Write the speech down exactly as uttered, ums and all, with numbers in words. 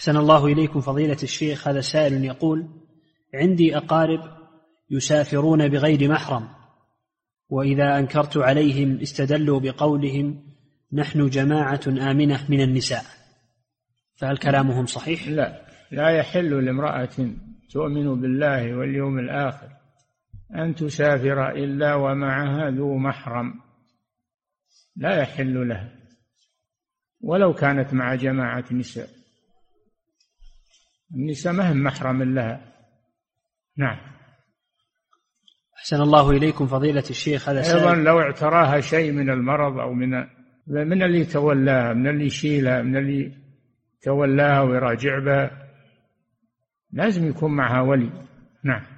أحسن الله إليكم فضيلة الشيخ. هذا سائل يقول: عندي أقارب يسافرون بغير محرم، وإذا أنكرت عليهم استدلوا بقولهم نحن جماعة آمنة من النساء، فهل كلامهم صحيح؟ لا، لا يحل لامرأة تؤمن بالله واليوم الآخر أن تسافر إلا ومعها ذو محرم، لا يحل لها ولو كانت مع جماعة نساء. النساء ما هم محرم لها. نعم. أحسن الله إليكم فضيلة الشيخ. هذا سائل أيضا لو اعتراها شيء من المرض أو من من اللي تولاها، من اللي يشيلها، من اللي تولاها ويراجع بها، لازم يكون معها ولي. نعم.